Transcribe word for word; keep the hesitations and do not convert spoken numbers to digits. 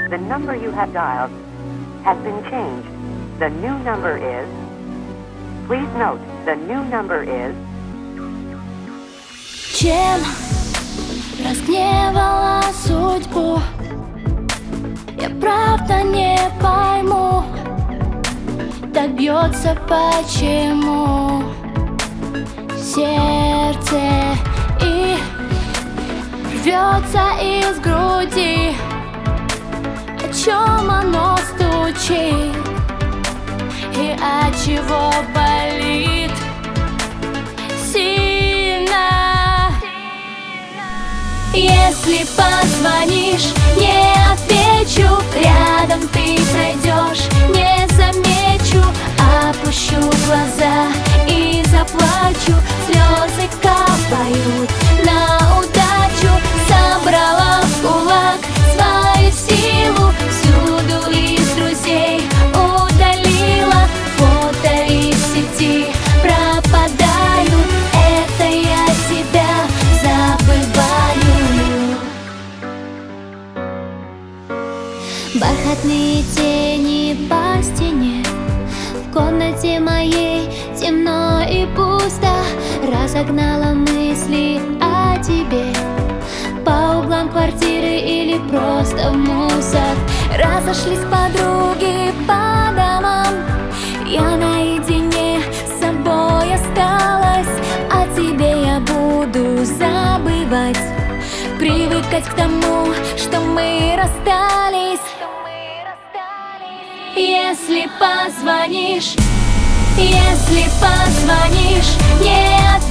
The number you have dialed has been changed. The new number is... Please note, the new number is... Чем разгневала судьбу, я правда не пойму. Так бьется почему сердце и рвется из груди. О чем оно стучит и от чего болит сильно? Если позвонишь, не отвечу. Рядом ты пройдешь, не замечу. Опущу глаза и заплачу. Слезы капают на удачу. Собрала в кулак свою силу. Всюду из друзей удалила. Фото из сети пропадают. Это я тебя забываю. Бархатные тени по стене. В комнате моей темно и пусто. Разогнала мысли о тебе по углам квартиры или просто в мусор. Разошлись подруги по домам. Я наедине с собой осталась. О тебе я буду забывать, привыкать к тому, что мы расстались. Если позвонишь, если позвонишь, не ответишь.